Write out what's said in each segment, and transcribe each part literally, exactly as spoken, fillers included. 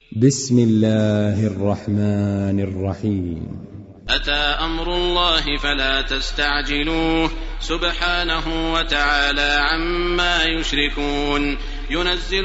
بسم الله الرحمن الرحيم. أتى أمر الله فلا تستعجلوه سبحانه وتعالى عما يشركون. ينزل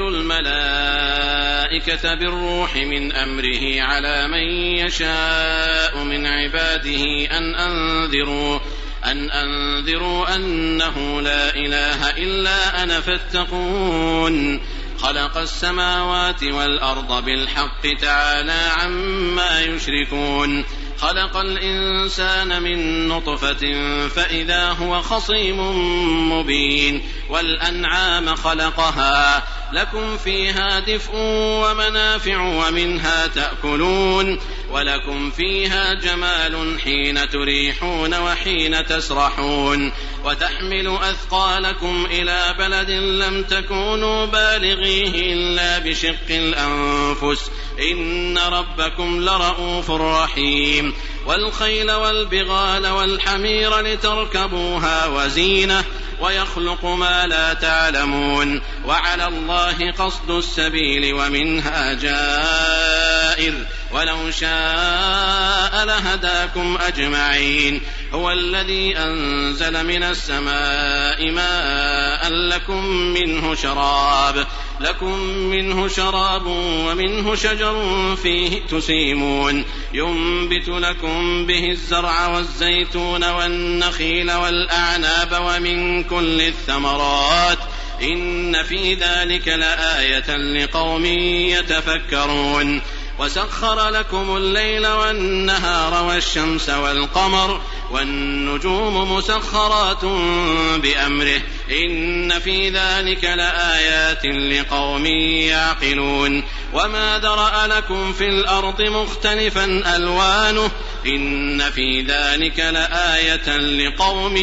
الملائكة بالروح من أمره على من يشاء من عباده أن أنذروا أن أنذروا أنه لا إله إلا أنا فاتقون. خلق السماوات والأرض بالحق تعالى عما يشركون. خلق الإنسان من نطفة فإذا هو خصيم مبين. والأنعام خلقها لكم فيها دفء ومنافع ومنها تأكلون ولكم فيها جمال حين تريحون وحين تسرحون. وتحمل أثقالكم إلى بلد لم تكونوا بالغيه إلا بشق الأنفس إن ربكم لرؤوف رحيم. والخيل والبغال والحمير لتركبوها وزينة ويخلق ما لا تعلمون. وعلى الله قصد السبيل ومنها جائر ولو شاء لهداكم أجمعين. هو الذي أنزل من السماء ماء لكم منه شراب لكم منه شراب ومنه شجر فيه تسيمون. ينبت لكم به الزرع والزيتون والنخيل والأعناب ومن كل الثمرات إن في ذلك لآية لقوم يتفكرون. وسخر لكم الليل والنهار والشمس والقمر والنجوم مسخرات بأمره إن في ذلك لآيات لقوم يعقلون. وما ذرأ لكم في الأرض مختلفا ألوانه إن في ذلك لآية لقوم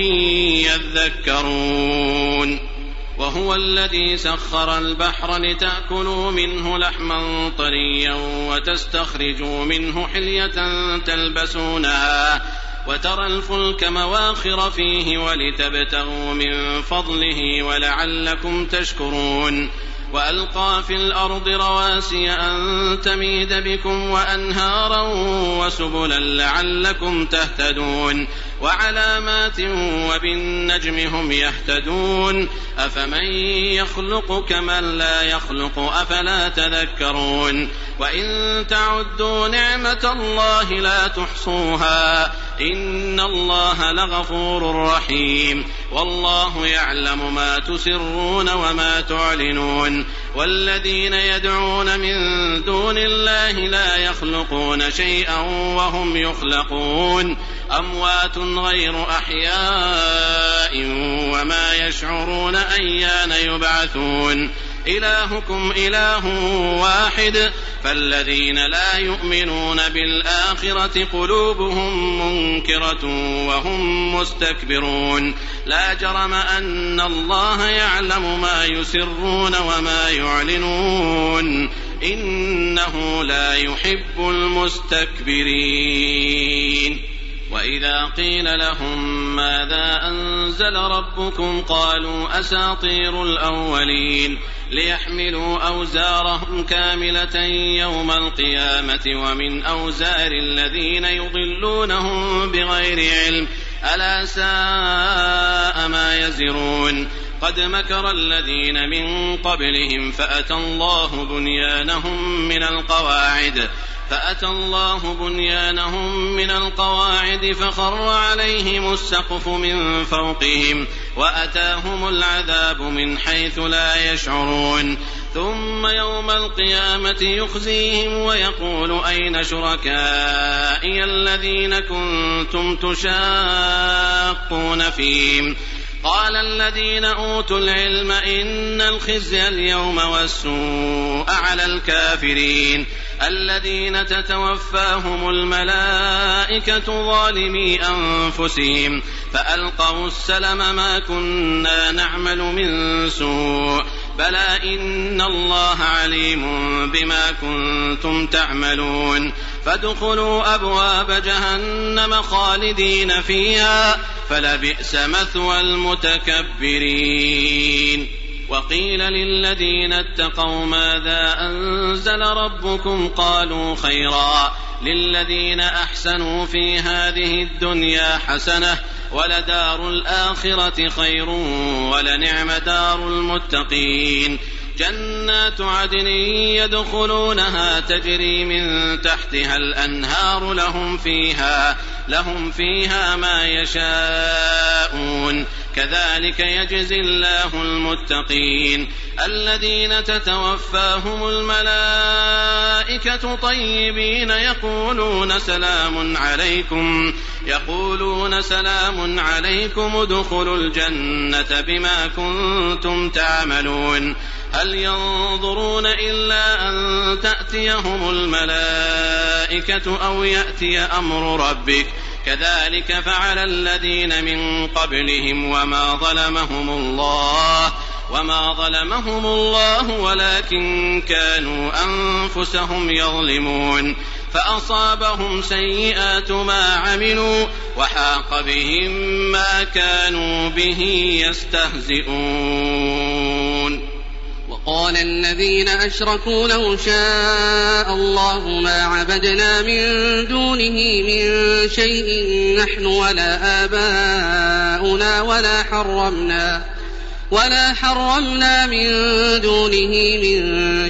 يذكرون. وهو الذي سخر البحر لتأكلوا منه لحما طريا وتستخرجوا منه حلية تلبسونها وترى الفلك مواخر فيه ولتبتغوا من فضله ولعلكم تشكرون. وألقى في الأرض رواسي أن تميد بكم وأنهارا وسبلا لعلكم تهتدون. وعلامات وبالنجم هم يهتدون. أفمن يخلق كمن لا يخلق أفلا تذكرون. وإن تعدوا نعمة الله لا تحصوها إن الله لغفور رحيم. والله يعلم ما تسرون وما تعلنون. والذين يدعون من دون الله لا يخلقون شيئا وهم يخلقون أموات غير أحياء وما يشعرون أيان يبعثون. إلهكم إله واحد فالذين لا يؤمنون بالآخرة قلوبهم منكرة وهم مستكبرون. لا جرم أن الله يعلم ما يسرون وما يعلنون إنه لا يحب المستكبرين. وإذا قيل لهم ماذا أنزل ربكم قالوا أساطير الأولين ليحملوا أوزارهم كاملة يوم القيامة ومن أوزار الذين يضلونهم بغير علم ألا ساء ما يزرون. قد مكر الذين من قبلهم فأتى الله بنيانهم من القواعد فأتى الله بنيانهم من القواعد فخر عليهم السقف من فوقهم وأتاهم العذاب من حيث لا يشعرون. ثم يوم القيامة يخزيهم ويقول أين شركائي الذين كنتم تشاقون فيهم قال الذين أوتوا العلم إن الخزي اليوم والسوء على الكافرين الذين تتوفاهم الملائكة ظالمي أنفسهم فألقوا السلم ما كنا نعمل من سوء بلى إن الله عليم بما كنتم تعملون. فادخلوا أبواب جهنم خالدين فيها فلبئس مثوى المتكبرين. وقيل للذين اتقوا ماذا أنزل ربكم قالوا خيرا للذين أحسنوا في هذه الدنيا حسنة ولدار الآخرة خير ولنعم دار المتقين جنات عدن يدخلونها تجري من تحتها الأنهار لهم فيها لهم فيها ما يشاءون كذلك يجزي الله المتقين الذين تتوفاهم الملائكة طيبين يقولون سلام عليكم يقولون سلام عليكم ادخلوا الجنة بما كنتم تعملون هل ينظرون إلا أن تأتيهم الملائكة أو يأتي أمر ربك كذلك فعل الذين من قبلهم وما ظلمهم الله وما ظلمهم الله ولكن كانوا أنفسهم يظلمون فأصابهم سيئات ما عملوا وحاق بهم ما كانوا به يستهزئون. وقال الذين أشركوا لو شاء الله ما عبدنا من دونه من شيء نحن ولا آباؤنا ولا حرمنا ولا حرمنا من دونه من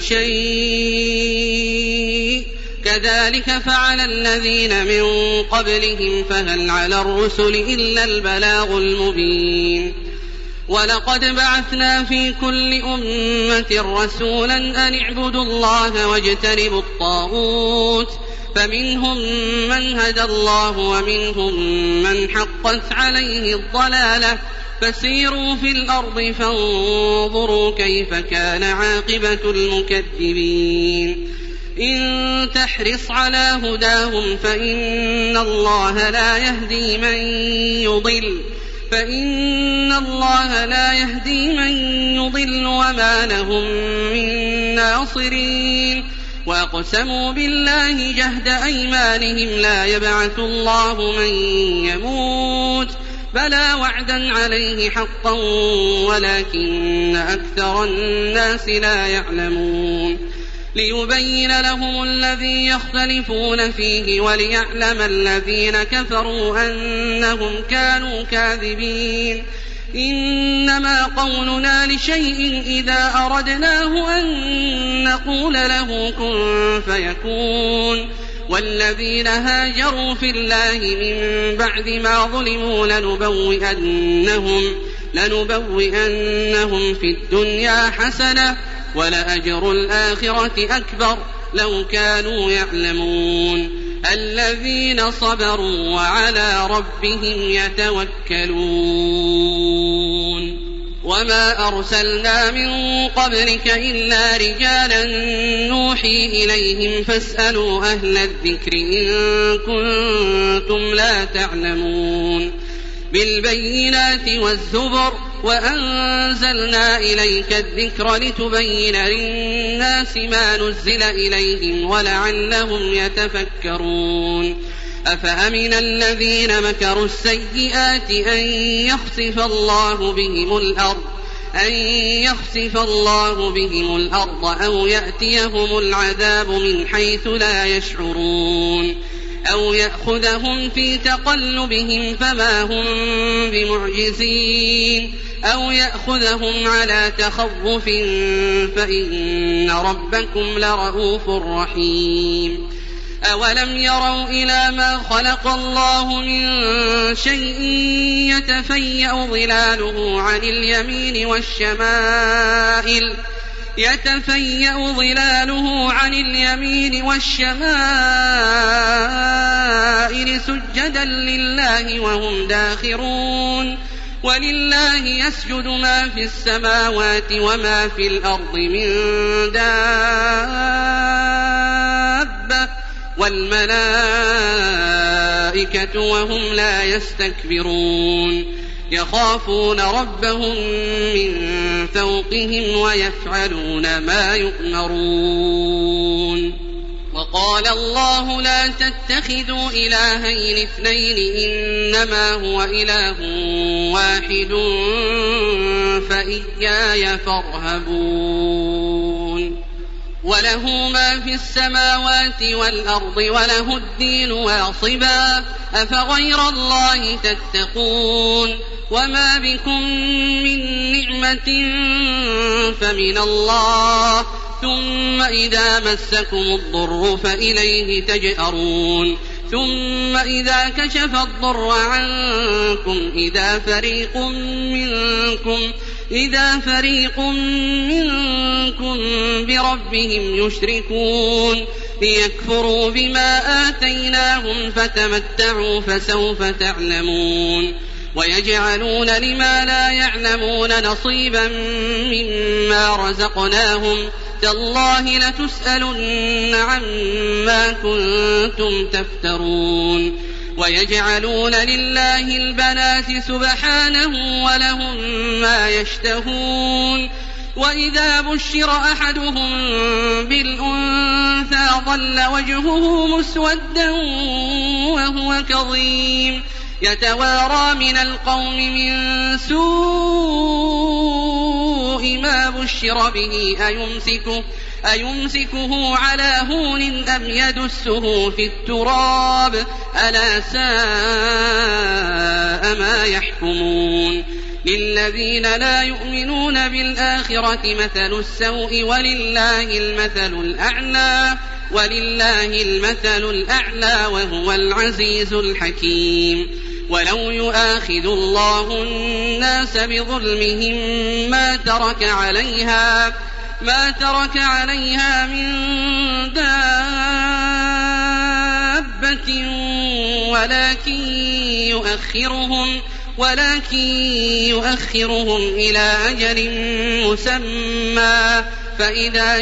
شيء كذلك فعل الذين من قبلهم فهل على الرسل إلا البلاغ المبين. ولقد بعثنا في كل أمة رسولا أن اعبدوا الله واجتنبوا الطاغوت فمنهم من هدى الله ومنهم من حقت عليه الضلالة فسيروا في الأرض فانظروا كيف كان عاقبة المكذبين. إن تحرص على هداهم فإن الله لا يهدي من يضل فإن الله لا يهدي من يضل وما لهم من ناصرين. وأقسموا بالله جهد أيمانهم لا يبعث الله من يموت بلى وعدا عليه حقا ولكن أكثر الناس لا يعلمون. ليبين لهم الذي يختلفون فيه وليعلم الذين كفروا أنهم كانوا كاذبين. إنما قولنا لشيء إذا أردناه أن نقول له كن فيكون. والذين هاجروا في الله من بعد ما ظلموا لنبوئنهم, لنبوئنهم في الدنيا حسنة ولأجر الآخرة أكبر لو كانوا يعلمون. الذين صبروا وعلى ربهم يتوكلون. وما أرسلنا من قبلك إلا رجالا نوحي إليهم فاسألوا أهل الذكر إن كنتم لا تعلمون. بالبينات والزبر وأنزلنا إليك الذكر لتبين للناس ما نزل إليهم ولعلهم يتفكرون. أفأمن الذين مكروا السيئات أن يخسف الله بهم الأرض أن يخسف الله بهم الأرض أو يأتيهم العذاب من حيث لا يشعرون أو يأخذهم في تقلبهم فما هم بمعجزين أو يأخذهم على تخوف فإن ربكم لرؤوف رحيم. أولم يروا إلى ما خلق الله من شيء يتفيأ ظلاله عن اليمين والشمائل يتفيأ ظلاله عن اليمين والشمائل سجدا لله وهم داخرون. ولله يسجد ما في السماوات وما في الأرض من دابة والملائكة وهم لا يستكبرون. يخافون ربهم من فوقهم ويفعلون ما يؤمرون. وقال الله لا تتخذوا إلهين اثنين إنما هو إله واحد فإياي فارهبون وله ما في السماوات والأرض وله الدين واصبا أفغير الله تتقون وما بكم من نعمة فمن الله ثم إذا مسكم الضر فإليه تجأرون ثم إذا كشف الضر عنكم إذا فريق منكم إذا فريق منكم بربهم يشركون ليكفروا بما آتيناهم فتمتعوا فسوف تعلمون ويجعلون لما لا يعلمون نصيبا مما رزقناهم تالله لتسألن عما كنتم تفترون ويجعلون لله البنات سبحانه ولهم ما يشتهون وإذا بشر أحدهم بالأنثى ظل وجهه مسودا وهو كظيم يتوارى من القوم من سوء ما بشر به أيمسكه, أيمسكه على هون أم يدسه في التراب ألا ساء ما يحكمون للذين لا يؤمنون بالآخرة مثل السوء ولله المثل الأعلى ولله المثل الأعلى وهو العزيز الحكيم ولو يؤاخذ الله الناس بظلمهم ما ترك عليها ما ترك عليها من دابة ولكن يؤخرهم ولكن يؤخرهم إلى أجل مسمى فإذا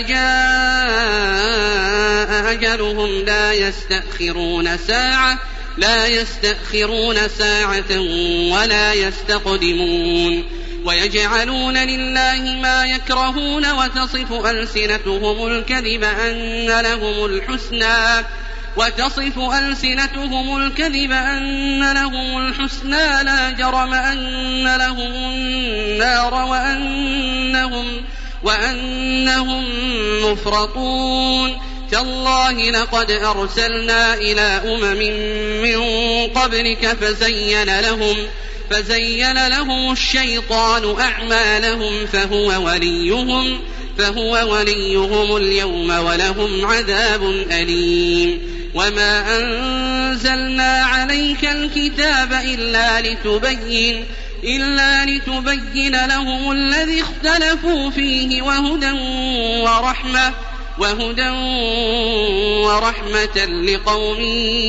جاء أجلهم لا يستأخرون ساعة لا يستأخرون ساعة ولا يستقدمون ويجعلون لله ما يكرهون وتصف ألسنتهم الكذب أن لهم الحسنى وتصف ألسنتهم الكذب أن لهم الحسنى لا جرم أن لهم النار وأنهم, وأنهم مفرطون تالله لقد أرسلنا إلى أمم من قبلك فزين لهم فزين لهم الشيطان أعمالهم فهو وليهم فهو وليهم اليوم ولهم عذاب أليم وما أنزلنا عليك الكتاب إلا لتبين إلا لتبين لهم الذي اختلفوا فيه وهدى ورحمة وهدى ورحمة لقوم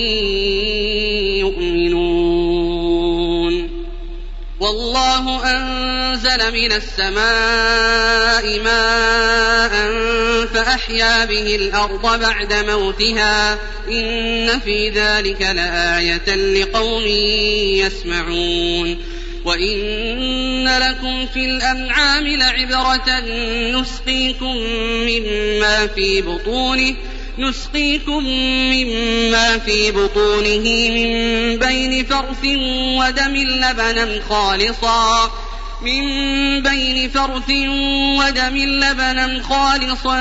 يؤمنون والله أنزل من السماء ماء فأحيا به الأرض بعد موتها إن في ذلك لآية لقوم يسمعون وإن لكم في الأنعام لعبرة نسقيكم مما في بطونه نسقيكم مما في بطونه من بين فرث ودم لبنا خالصا من بين فرث ودم لبنا خالصا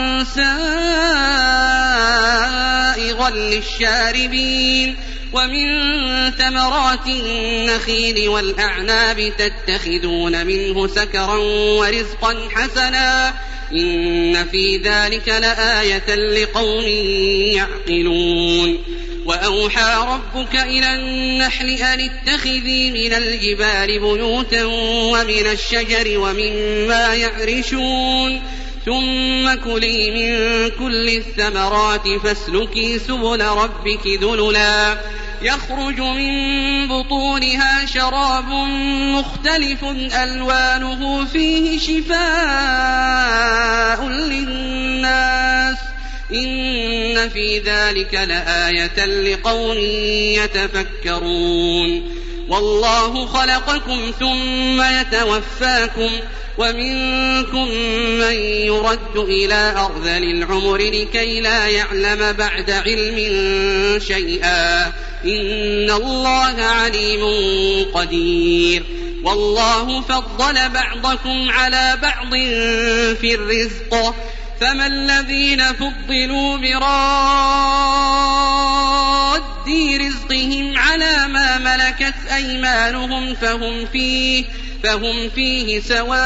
سائغا للشاربين ومن ثمرات النخيل والأعناب تتخذون منه سكرا ورزقا حسنا إن في ذلك لآية لقوم يعقلون وأوحى ربك إلى النحل أن اتخذي من الجبال بيوتا ومن الشجر ومما يعرشون ثم كلي من كل الثمرات فاسلكي سبل ربك ذللا يخرج من بطونها شراب مختلف ألوانه فيه شفاء للناس إن في ذلك لآية لقوم يتفكرون والله خلقكم ثم يتوفاكم ومنكم من يرد إلى أرذل العمر لكي لا يعلم بعد علم شيئا إن الله عليم قدير والله فضل بعضكم على بعض في الرزق فما الذين فضلوا براد رزقهم على ما ملكت أيمانهم فهم فيه فهم فيه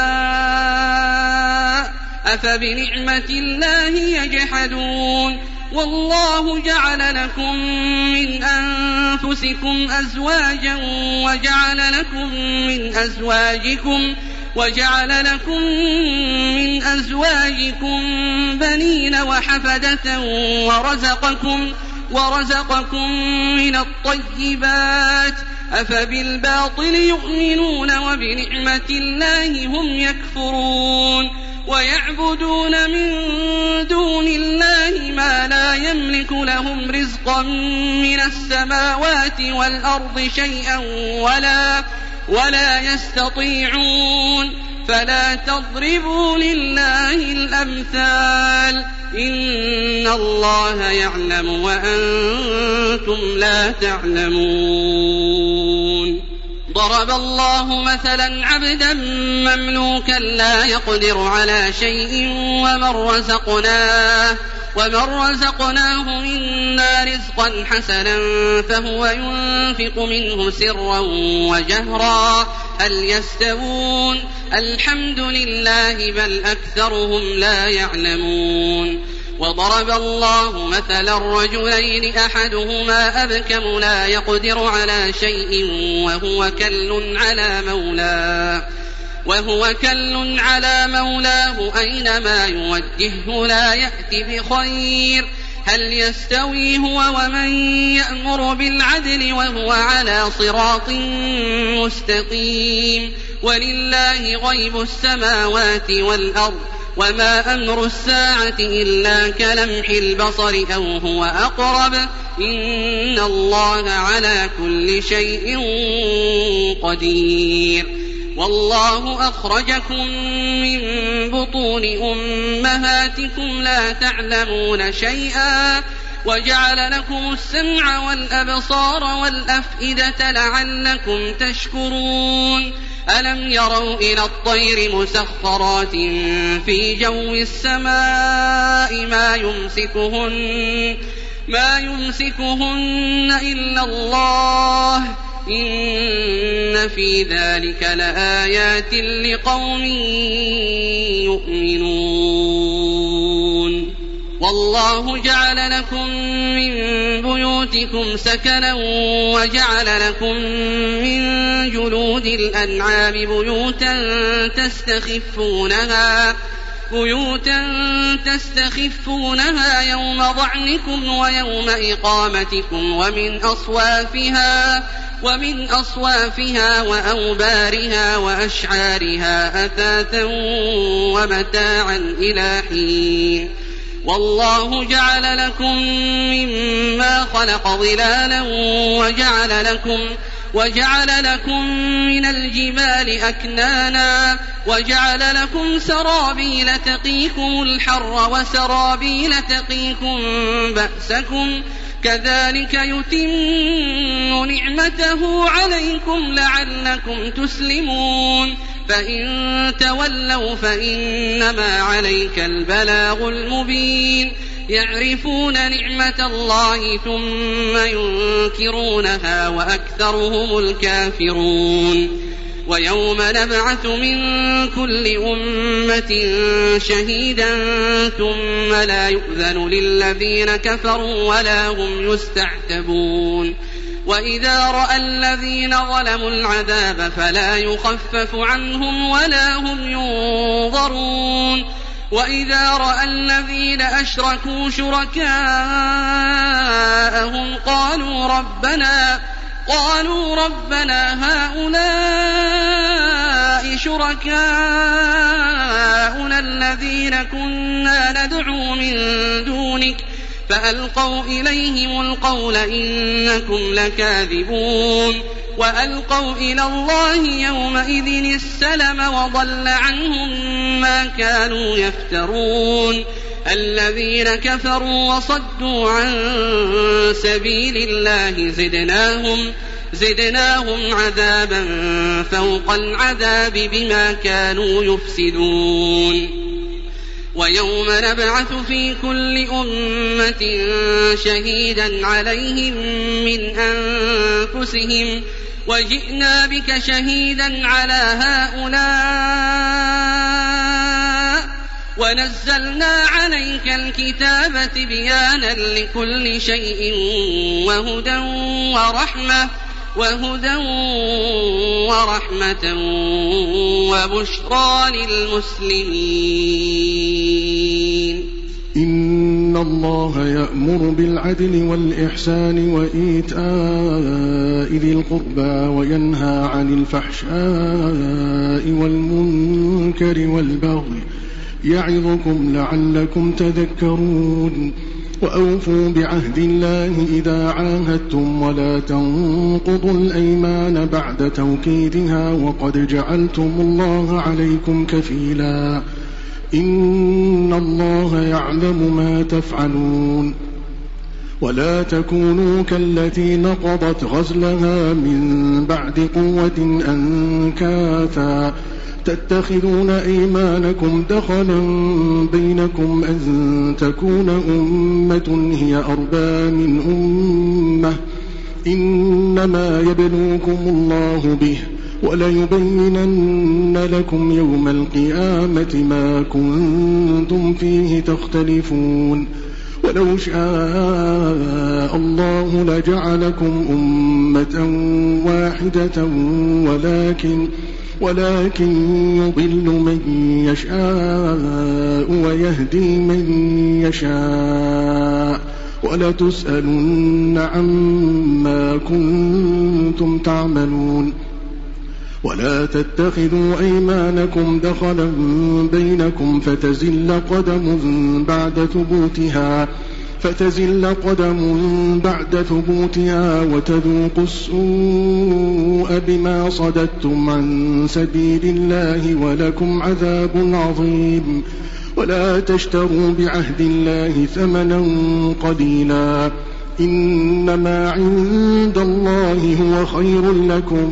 سواء أفبنعمة الله يجحدون والله جعل لكم من أنفسكم أزواجا وجعل لكم من أزواجكم وجعل لكم من أزواجكم بنين وحفدة ورزقكم ورزقكم من الطيبات أفبالباطل يؤمنون وبنعمة الله هم يكفرون ويعبدون من دون الله ما لا يملك لهم رزقا من السماوات والأرض شيئا ولا ولا يستطيعون فلا تضربوا لله الأمثال إن الله يعلم وأنتم لا تعلمون ضرب الله مثلا عبدا مملوكا لا يقدر على شيء ومن رزقناه ومن رزقناه منا رزقا حسنا فهو ينفق منه سرا وجهرا هل يستوون الحمد لله بل أكثرهم لا يعلمون وضرب الله مثلا رجلين أحدهما أبكم لا يقدر على شيء وهو كل على مولاه وهو كل على مولاه أينما يوجهه لا يأتي بخير هل يستوي هو ومن يأمر بالعدل وهو على صراط مستقيم ولله غيب السماوات والأرض وما أمر الساعة إلا كلمح البصر أو هو أقرب إن الله على كل شيء قدير والله أخرجكم من بطون أمهاتكم لا تعلمون شيئا وجعل لكم السمع والأبصار والأفئدة لعلكم تشكرون ألم يروا إلى الطير مسخرات في جو السماء ما يمسكهن ما يمسكهن إلا الله إن في ذلك لآيات لقوم يؤمنون والله جعل لكم من بيوتكم سكنا وجعل لكم من جلود الأنعام بيوتا تستخفونها بيوتا تستخفونها يوم ظعنكم ويوم إقامتكم ومن أصوافها ومن أصوافها وأوبارها وأشعارها أثاثا ومتاعا إلى حين والله جعل لكم مما خلق ظلالا وجعل لكم وجعل لكم من الجبال أكنانا وجعل لكم سرابيل تقيكم الحر وسرابيل تقيكم بأسكم كذلك يتم نعمته عليكم لعلكم تسلمون فإن تولوا فإنما عليك البلاغ المبين يعرفون نعمة الله ثم ينكرونها وأكثرهم الكافرون ويوم نبعث من كل أمة شهيدا ثم لا يؤذن للذين كفروا ولا هم يستعتبون وإذا رأى الذين ظلموا العذاب فلا يخفف عنهم ولا هم ينظرون وإذا رأى الذين أشركوا شركاءهم قالوا ربنا قالوا ربنا هؤلاء شركاؤنا الذين كنا ندعو من دونك فألقوا إليهم القول إنكم لكاذبون وألقوا إلى الله يومئذ السلم وضل عنهم ما كانوا يفترون الذين كفروا وصدوا عن سبيل الله زدناهم, زدناهم عذابا فوق العذاب بما كانوا يفسدون ويوم نبعث في كل أمة شهيدا عليهم من أنفسهم وجئنا بك شهيدا على هؤلاء ونزلنا عليك الكتاب تبيانا لكل شيء وهدى ورحمة وهدى ورحمة وبشرى للمسلمين. إن الله يأمر بالعدل والإحسان وإيتاء ذي القربى وينهى عن الفحشاء والمنكر والبغي يعظكم لعلكم تذكرون. وأوفوا بعهد الله إذا عاهدتم ولا تنقضوا الأيمان بعد توكيدها وقد جعلتم الله عليكم كفيلا إن الله يعلم ما تفعلون. ولا تكونوا كالتي نقضت غزلها من بعد قوة أنكاثا تتخذون أيمانكم دخلا بينكم أن تكون أمة هي أربى من أمة إنما يبلوكم الله به وليبينن لكم يوم القيامة ما كنتم فيه تختلفون. ولو شاء الله لجعلكم أمة واحدة ولكن ولكن يضل من يشاء ويهدي من يشاء ولتسألن عما كنتم تعملون. ولا تتخذوا أيمانكم دخلا بينكم فتزل قدم بعد ثبوتها فتزل قدم بعد ثبوتها وتذوقوا السوء بما صددتم عن سبيل الله ولكم عذاب عظيم. ولا تشتروا بعهد الله ثمنا قليلا إنما عند الله هو خير لكم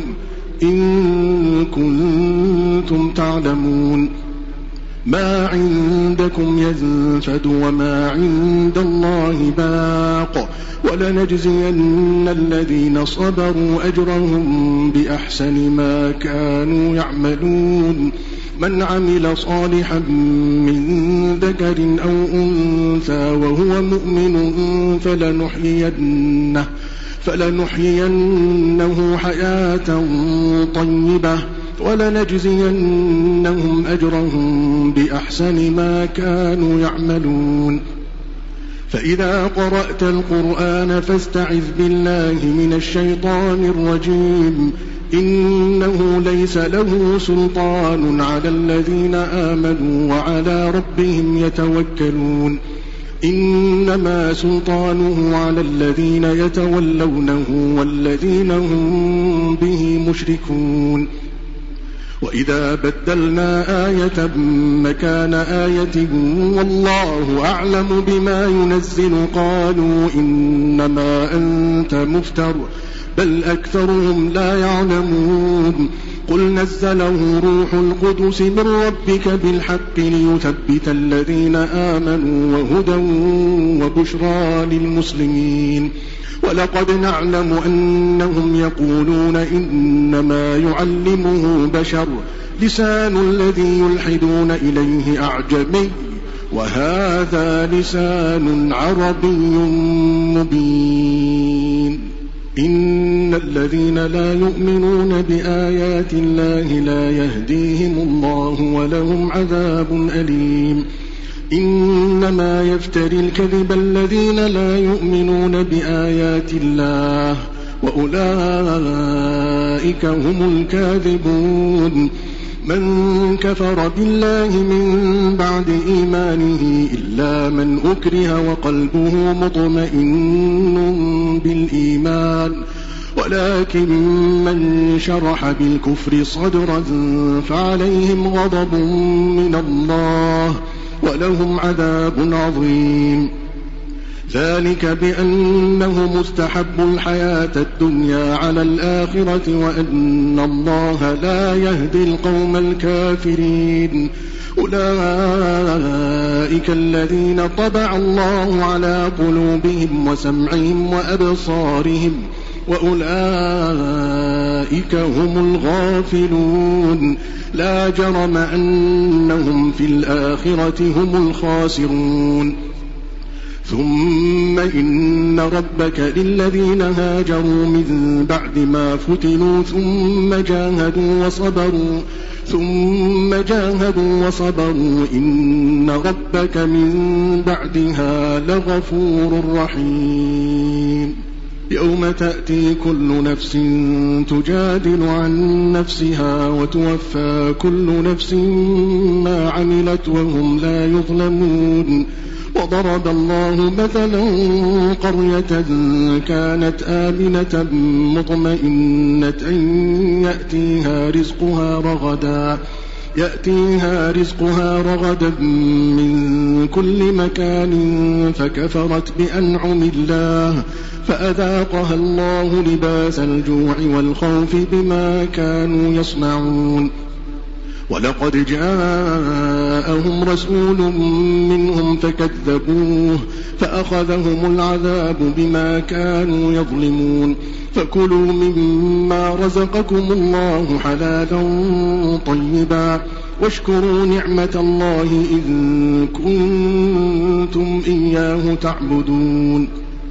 إن كنتم تعلمون. ما عندكم ينفد وما عند الله باق ولنجزين الذين صبروا أجرهم بأحسن ما كانوا يعملون. من عمل صالحا من ذكر أو أنثى وهو مؤمن فلنحيينه, فلنحيينه حياة طيبة ولنجزينهم أجرهم بأحسن ما كانوا يعملون. فإذا قرأت القرآن فاستعذ بالله من الشيطان الرجيم إنه ليس له سلطان على الذين آمنوا وعلى ربهم يتوكلون. إنما سلطانه على الذين يتولونه والذين هم به مشركون. وإذا بدلنا آية مكان آية والله أعلم بما ينزل قالوا إنما أنت مفتر بل أكثرهم لا يعلمون. قل نزله روح القدس من ربك بالحق ليثبت الذين آمنوا وهدى وبشرى للمسلمين. ولقد نعلم أنهم يقولون إنما يعلمه بشر لسان الذي يلحدون إليه أعجمي وهذا لسان عربي مبين. إن الذين لا يؤمنون بآيات الله لا يهديهم الله ولهم عذاب أليم. إنما يفتري الكذب الذين لا يؤمنون بآيات الله وأولئك هم الكاذبون. من كفر بالله من بعد إيمانه إلا من أكره وقلبه مطمئن بالإيمان ولكن من شرح بالكفر صدرا فعليهم غضب من الله ولهم عذاب عظيم. ذلك بأنه مستحب الحياة الدنيا على الآخرة وأن الله لا يهدي القوم الكافرين. أولئك الذين طبع الله على قلوبهم وسمعهم وأبصارهم وأولئك هم الغافلون. لا جرم أنهم في الآخرة هم الخاسرون. ثم إن ربك للذين هاجروا من بعد ما فتنوا ثم جاهدوا وصبروا ثم جاهدوا وصبروا إن ربك من بعدها لغفور رحيم. يوم تأتي كل نفس تجادل عن نفسها وتوفى كل نفس ما عملت وهم لا يظلمون. وضرب الله مثلا قرية كانت آمنة مطمئنة يأتيها رزقها رغدا يأتيها رزقها رغدا من كل مكان فكفرت بأنعم الله فأذاقها الله لباس الجوع والخوف بما كانوا يصنعون. ولقد جاءهم رسول منهم فكذبوه فأخذهم العذاب بما كانوا يظلمون. فكلوا مما رزقكم الله حلالا طيبا واشكروا نعمة الله إن كنتم إياه تعبدون.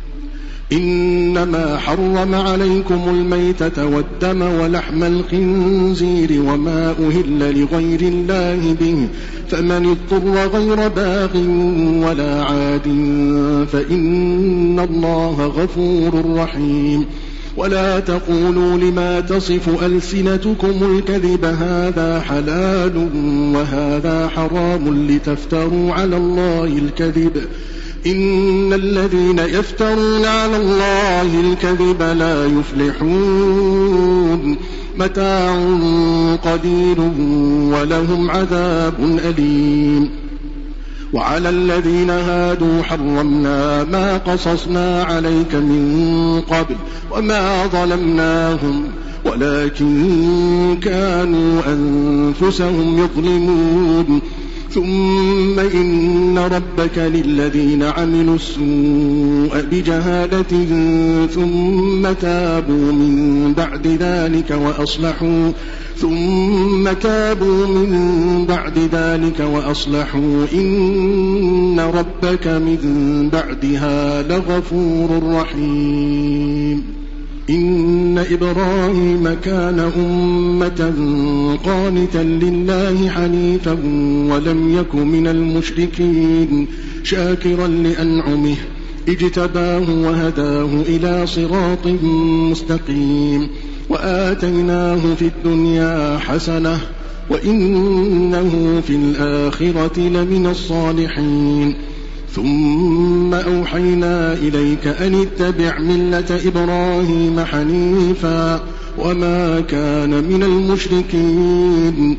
إنما حرم عليكم الميتة والدم ولحم الخنزير وما أهل لغير الله به فمن اضطر غير باغ ولا عاد فإن الله غفور رحيم. ولا تقولوا لما تصف ألسنتكم الكذب هذا حلال وهذا حرام لتفتروا على الله الكذب إن الذين يفترون على الله الكذب لا يفلحون. متاع قليل ولهم عذاب أليم. وعلى الذين هادوا حرمنا ما قصصنا عليك من قبل وما ظلمناهم ولكن كانوا أنفسهم يظلمون. ثم إن ربك للذين عملوا السوء بجهالة ثم تابوا من بعد ذلك وأصلحوا ثم تابوا من بعد ذلك وأصلحوا إن ربك من بعدها لغفور رحيم. إن إبراهيم كان أمة قانتا لله حنيفا ولم يك من المشركين شاكرا لأنعمه اجتباه وهداه إلى صراط مستقيم. وآتيناه في الدنيا حسنة وإنه في الآخرة لمن الصالحين. ثم أوحينا إليك أن اتبع ملة إبراهيم حنيفا وما كان من المشركين.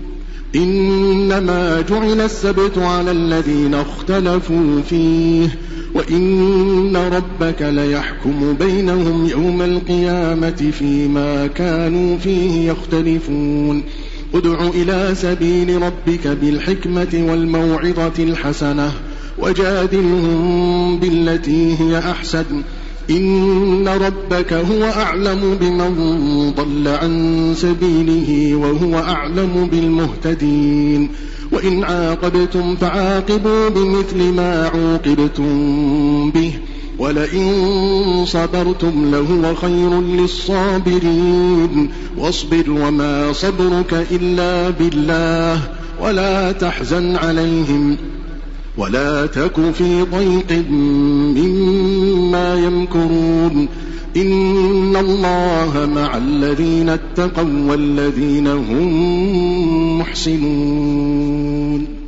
إنما جعل السبت على الذين اختلفوا فيه وإن ربك ليحكم بينهم يوم القيامة فيما كانوا فيه يختلفون. ادع إلى سبيل ربك بالحكمة والموعظة الحسنة وجادلهم بالتي هي أحسن إن ربك هو أعلم بمن ضل عن سبيله وهو أعلم بالمهتدين. وإن عاقبتم فعاقبوا بمثل ما عوقبتم به ولئن صبرتم لهو خير للصابرين. واصبر وما صبرك إلا بالله ولا تحزن عليهم ولا تك في ضيق مما يمكرون. إن الله مع الذين اتقوا والذين هم محسنون.